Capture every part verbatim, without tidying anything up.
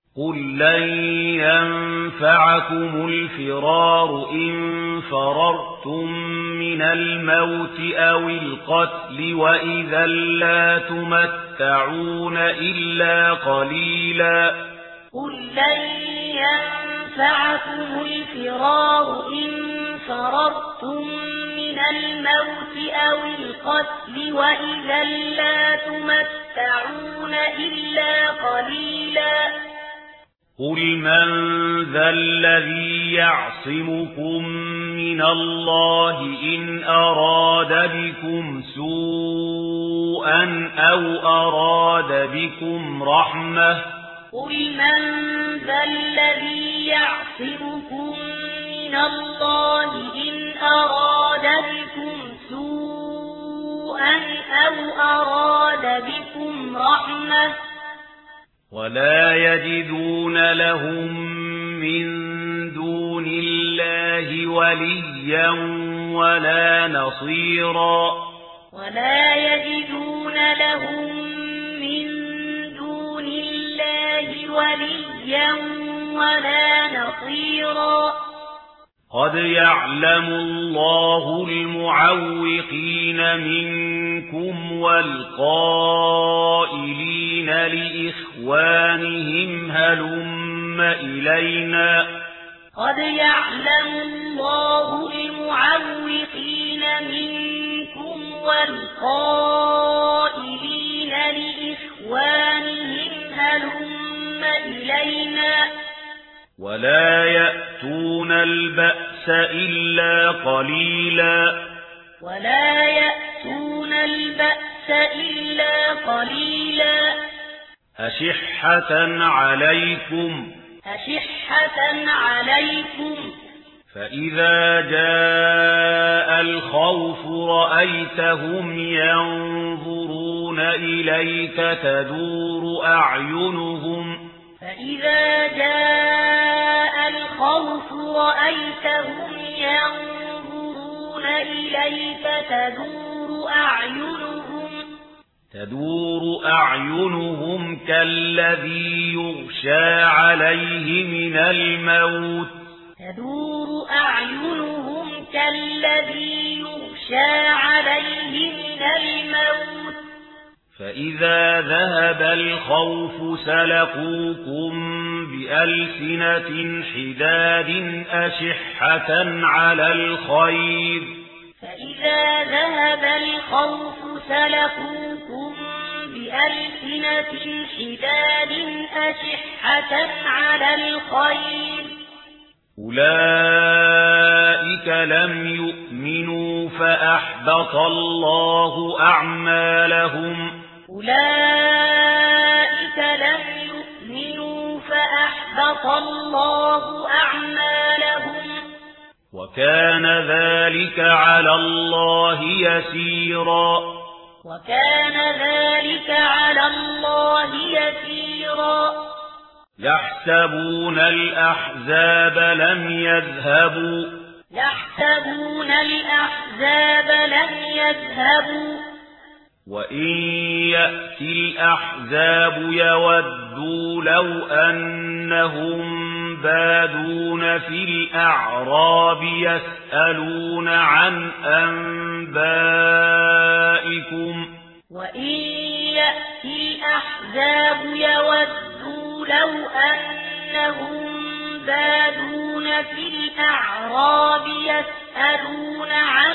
قل لن ينفعكم الفرار إن فررتم من الموت أو القتل وإذا لا تمتعون إلا قليلا قل لن ينفعكم الفرار إن فررتم من الموت أو القتل وإذا لا تمتعون إلا قليلا قل من ذا الذي يعصمكم من الله إن أراد بكم سوءا أو أراد بكم رحمة قل من ذا الذي يعصمكم من الله إن أراد بكم سوءا أو أراد بكم رحمة ولا يجدون لهم من دون الله وليا ولا نصيرا ولا يجدون لهم من دون الله وليا ولا نصيرا قد يعلم الله المعوقين منكم والقائلين لإخوانهم هلم إلينا قد يعلم الله المعوقين منكم والقائلين لإخوانهم هلم إلينا ولا يأتون البأس إلا قليلا ولا يأتون البأس إلا قليلا أشحة عليكم أشحة عليكم فإذا جاء الخوف رأيتهم ينظرون إليك تدور أعينهم فإذا جاء الخوف رأيتهم ينظرون إليك تدور أعينهم تدور أعينهم كالذي يغشى عليه من الموت تدور أعينهم كالذي يغشى عليه من الموت فإذا ذهب الخوف سلقوكم بألسنة حداد أشحة على الخير فإذا ذهب الخوف سلقوكم بألسنة حداد أشحة على الخير أولئك لم يؤمنوا فأحبط الله أعمالهم أولئك لم يؤمنوا فأحبط الله أعمالهم وكان ذلك على الله يسيرا وكان ذلك على الله يسيرا يحسبون الأحزاب لم يذهبوا يحسبون الأحزاب لم يذهبوا وإن يأتي الأحزاب يودوا لو أنهم بادون في الأعراب يسألون عن أنبائكم وإن يأتي الأحزاب يودوا لو أنهم بادون في الأعراب يسألون عن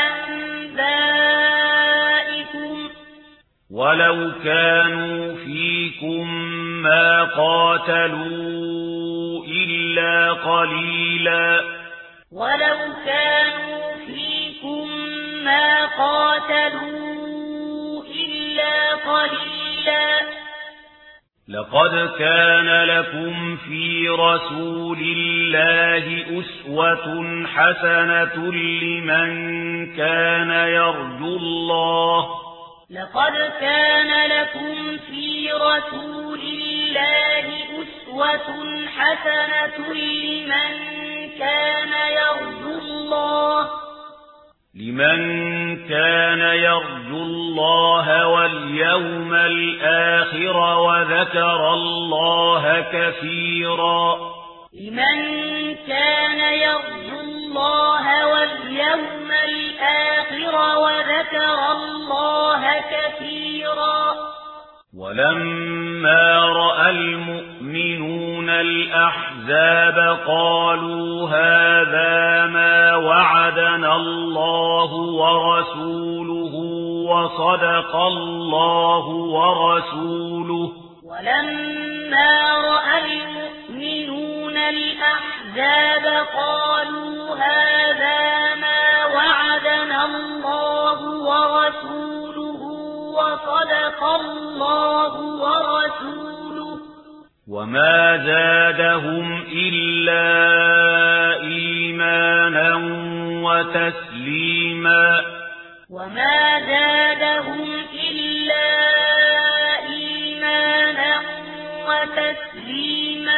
أنبائكم ولو كانوا فيكم ما قاتلوا إلا قليلا ولو كانوا فيكم ما قاتلوا إلا قليلا لقد كان لكم في رسول الله أسوة حسنة لمن كان يرجو الله لقد كان لكم في رسول الله أسوة حسنة لمن كان يرجو الله لمن كان يرجو الله واليوم الآخر وذكر الله كثيرا لمن كان يرجو الله واليوم الآخر وذكر الله كثيرا ولما رأى المؤمنون الأحزاب قالوا هذا ما وعدنا الله ورسوله وصدق الله ورسوله ولما رأى المؤمنون الأحزاب قالوا هذا ما وعدنا الله ورسوله وصدق الله ورسوله وما زادهم إلا إيمانا وتسليما وما زادهم إلا إيمانا وتسليما